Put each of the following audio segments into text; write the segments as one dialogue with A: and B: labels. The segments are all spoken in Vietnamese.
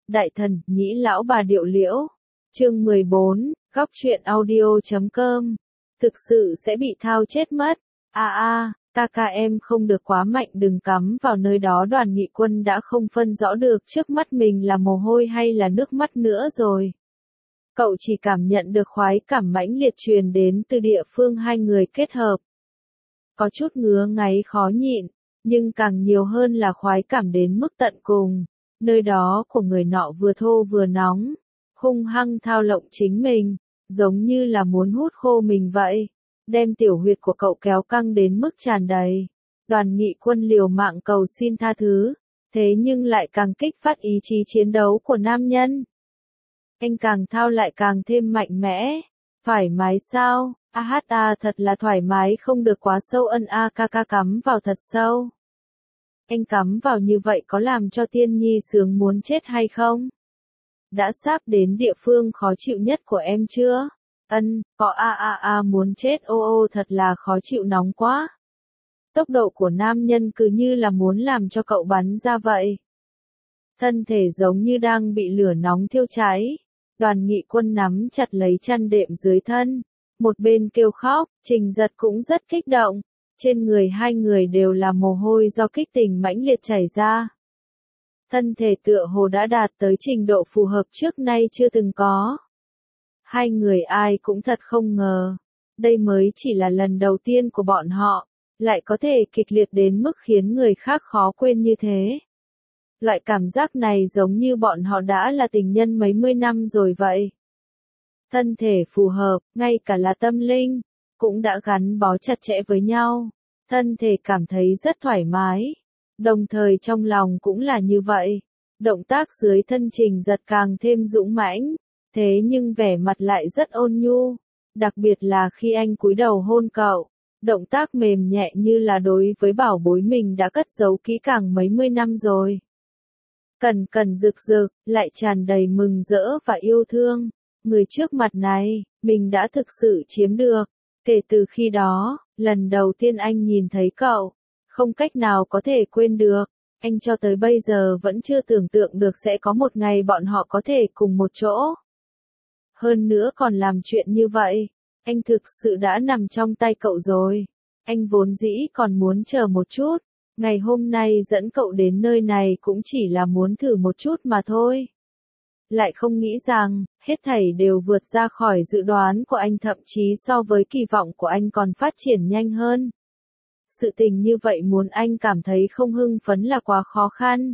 A: Đại thần, nhĩ lão bà điệu liễu. Chương 14, góc truyện audio.com. Thực sự sẽ bị thao chết mất. Taka em không được quá mạnh, đừng cắm vào nơi đó. Đoàn Nghị Quân đã không phân rõ được trước mắt mình là mồ hôi hay là nước mắt nữa rồi. Cậu chỉ cảm nhận được khoái cảm mãnh liệt truyền đến từ địa phương hai người kết hợp. Có chút ngứa ngáy khó nhịn, nhưng càng nhiều hơn là khoái cảm đến mức tận cùng. Nơi đó của người nọ vừa thô vừa nóng, hung hăng thao lộng chính mình, giống như là muốn hút khô mình vậy, đem tiểu huyệt của cậu kéo căng đến mức tràn đầy. Đoàn Nghị Quân liều mạng cầu xin tha thứ, thế nhưng lại càng kích phát ý chí chiến đấu của nam nhân. Anh càng thao lại càng thêm mạnh mẽ. Thoải mái sao? Thật là thoải mái, không được quá sâu. Kaka cắm vào thật sâu. Anh cắm vào như vậy có làm cho Tiên Nhi sướng muốn chết hay không? Đã sắp đến địa phương khó chịu nhất của em chưa? Có. Muốn chết. Thật là khó chịu, nóng quá. Tốc độ của nam nhân cứ như là muốn làm cho cậu bắn ra vậy. Thân thể giống như đang bị lửa nóng thiêu cháy. Đoàn Nghị Quân nắm chặt lấy chăn đệm dưới thân, một bên kêu khóc. Trình Giật cũng rất kích động. Trên người hai người đều là mồ hôi do kích tình mãnh liệt chảy ra. Thân thể tựa hồ đã đạt tới trình độ phù hợp trước nay chưa từng có. Hai người ai cũng thật không ngờ, đây mới chỉ là lần đầu tiên của bọn họ, lại có thể kịch liệt đến mức khiến người khác khó quên như thế. Loại cảm giác này giống như bọn họ đã là tình nhân mấy mươi năm rồi vậy. Thân thể phù hợp, ngay cả là tâm linh, cũng đã gắn bó chặt chẽ với nhau. Thân thể cảm thấy rất thoải mái, đồng thời trong lòng cũng là như vậy. Động tác dưới thân Trình Giật càng thêm dũng mãnh, thế nhưng vẻ mặt lại rất ôn nhu, đặc biệt là khi anh cúi đầu hôn cậu. Động tác mềm nhẹ như là đối với bảo bối mình đã cất giấu kỹ càng mấy mươi năm rồi. Cẩn cẩn rực rực, lại tràn đầy mừng rỡ và yêu thương. Người trước mặt này, mình đã thực sự chiếm được. Kể từ khi đó, lần đầu tiên anh nhìn thấy cậu, không cách nào có thể quên được. Anh cho tới bây giờ vẫn chưa tưởng tượng được sẽ có một ngày bọn họ có thể cùng một chỗ. Hơn nữa còn làm chuyện như vậy, anh thực sự đã nằm trong tay cậu rồi. Anh vốn dĩ còn muốn chờ một chút, ngày hôm nay dẫn cậu đến nơi này cũng chỉ là muốn thử một chút mà thôi. Lại không nghĩ rằng, hết thảy đều vượt ra khỏi dự đoán của anh, thậm chí so với kỳ vọng của anh còn phát triển nhanh hơn. Sự tình như vậy muốn anh cảm thấy không hưng phấn là quá khó khăn.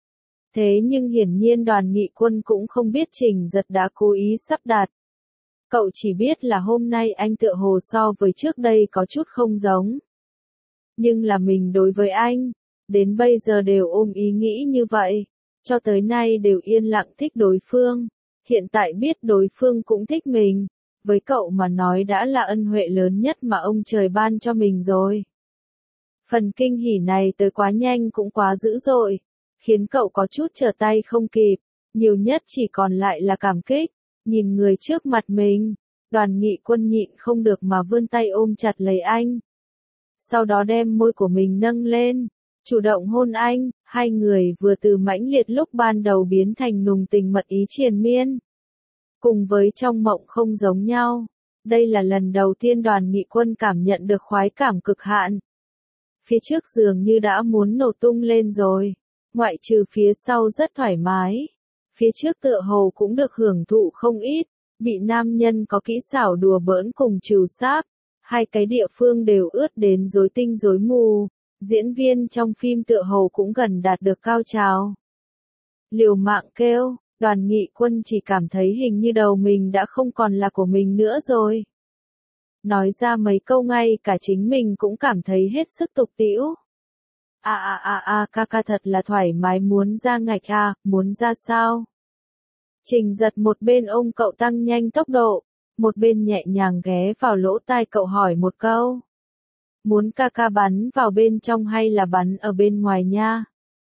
A: Thế nhưng hiển nhiên Đoàn Nghị Quân cũng không biết Trình Giật đã cố ý sắp đặt. Cậu chỉ biết là hôm nay anh tựa hồ so với trước đây có chút không giống. Nhưng là mình đối với anh, đến bây giờ đều ôm ý nghĩ như vậy. Cho tới nay đều yên lặng thích đối phương. Hiện tại biết đối phương cũng thích mình. Với cậu mà nói đã là ân huệ lớn nhất mà ông trời ban cho mình rồi. Phần kinh hỉ này tới quá nhanh cũng quá dữ dội, khiến cậu có chút trở tay không kịp, nhiều nhất chỉ còn lại là cảm kích. Nhìn người trước mặt mình, Đoàn Nghị Quân nhịn không được mà vươn tay ôm chặt lấy anh. Sau đó đem môi của mình nâng lên, chủ động hôn anh. Hai người vừa từ mãnh liệt lúc ban đầu biến thành nùng tình mật ý triền miên. Cùng với trong mộng không giống nhau, đây là lần đầu tiên Đoàn Nghị Quân cảm nhận được khoái cảm cực hạn. Phía trước dường như đã muốn nổ tung lên rồi, ngoại trừ phía sau rất thoải mái. Phía trước tựa hồ cũng được hưởng thụ không ít, bị nam nhân có kỹ xảo đùa bỡn cùng trừ sáp. Hai cái địa phương đều ướt đến rối tinh rối mù, diễn viên trong phim tựa hồ cũng gần đạt được cao trào. Liều mạng kêu, Đoàn Nghị Quân chỉ cảm thấy hình như đầu mình đã không còn là của mình nữa rồi. Nói ra mấy câu ngay cả chính mình cũng cảm thấy hết sức tục tĩu. Kaka thật là thoải mái, muốn ra ngạch muốn ra sao? Trình Giật một bên ôm cậu tăng nhanh tốc độ, một bên nhẹ nhàng ghé vào lỗ tai cậu hỏi một câu. Muốn Kaka bắn vào bên trong hay là bắn ở bên ngoài nha?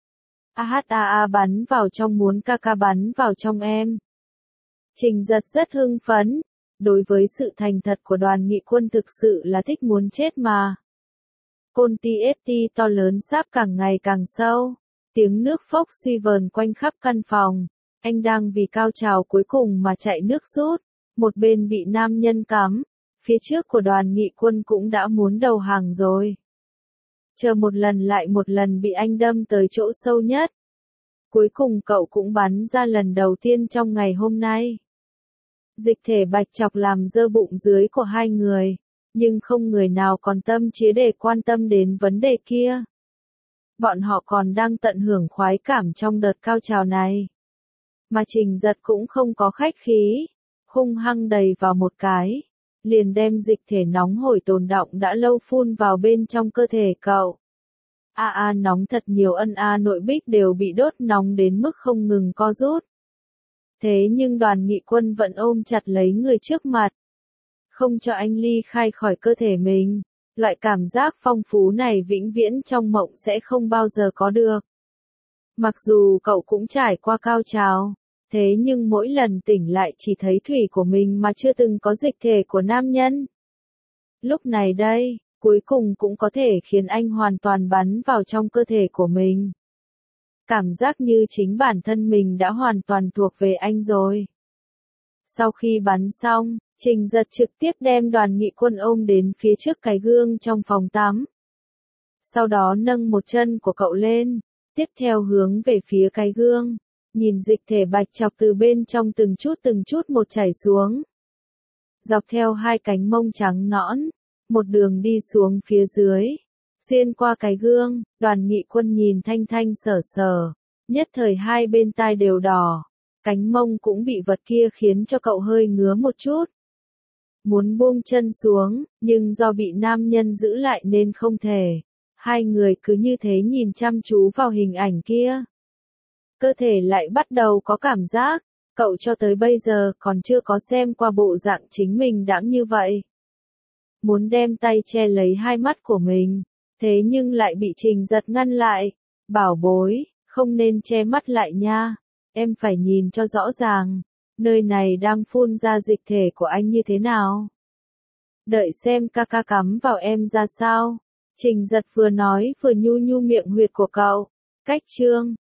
A: Bắn vào trong, muốn Kaka bắn vào trong em. Trình Giật rất hưng phấn. Đối với sự thành thật của Đoàn Nghị Quân thực sự là thích muốn chết mà. Côn TST to lớn sáp càng ngày càng sâu. Tiếng nước phốc suy vờn quanh khắp căn phòng. Anh đang vì cao trào cuối cùng mà chạy nước rút, một bên bị nam nhân cắm, phía trước của đoàn nghị quân cũng đã muốn đầu hàng rồi. Chờ một lần lại một lần bị anh đâm tới chỗ sâu nhất. Cuối cùng cậu cũng bắn ra lần đầu tiên trong ngày hôm nay. Dịch thể bạch chọc làm dơ bụng dưới của hai người, nhưng không người nào còn tâm trí để quan tâm đến vấn đề kia. Bọn họ còn đang tận hưởng khoái cảm trong đợt cao trào này. Mà Trình Giật cũng không có khách khí, hung hăng đầy vào một cái, liền đem dịch thể nóng hổi tồn đọng đã lâu phun vào bên trong cơ thể cậu. Nóng thật nhiều, nội bích đều bị đốt nóng đến mức không ngừng co rút. Thế nhưng đoàn nghị quân vẫn ôm chặt lấy người trước mặt, không cho anh ly khai khỏi cơ thể mình. Loại cảm giác phong phú này vĩnh viễn trong mộng sẽ không bao giờ có được. Mặc dù cậu cũng trải qua cao trào, thế nhưng mỗi lần tỉnh lại chỉ thấy thủy của mình mà chưa từng có dịch thể của nam nhân. Lúc này đây, cuối cùng cũng có thể khiến anh hoàn toàn bắn vào trong cơ thể của mình. Cảm giác như chính bản thân mình đã hoàn toàn thuộc về anh rồi. Sau khi bắn xong, Trình Giật trực tiếp đem đoàn nghị quân ôm đến phía trước cái gương trong phòng tắm. Sau đó nâng một chân của cậu lên, tiếp theo hướng về phía cái gương, nhìn dịch thể bạch chọc từ bên trong từng chút một chảy xuống. Dọc theo hai cánh mông trắng nõn, một đường đi xuống phía dưới, xuyên qua cái gương, đoàn nghị quân nhìn thanh thanh sở sở, nhất thời hai bên tai đều đỏ, cánh mông cũng bị vật kia khiến cho cậu hơi ngứa một chút. Muốn buông chân xuống, nhưng do bị nam nhân giữ lại nên không thể. Hai người cứ như thế nhìn chăm chú vào hình ảnh kia. Cơ thể lại bắt đầu có cảm giác, cậu cho tới bây giờ còn chưa có xem qua bộ dạng chính mình đãng như vậy. Muốn đem tay che lấy hai mắt của mình, thế nhưng lại bị Trình Giật ngăn lại. Bảo bối, không nên che mắt lại nha, em phải nhìn cho rõ ràng, nơi này đang phun ra dịch thể của anh như thế nào. Đợi xem ca ca cắm vào em ra sao. Trình Giật vừa nói vừa nhu nhu miệng huyệt của cậu. Cách chương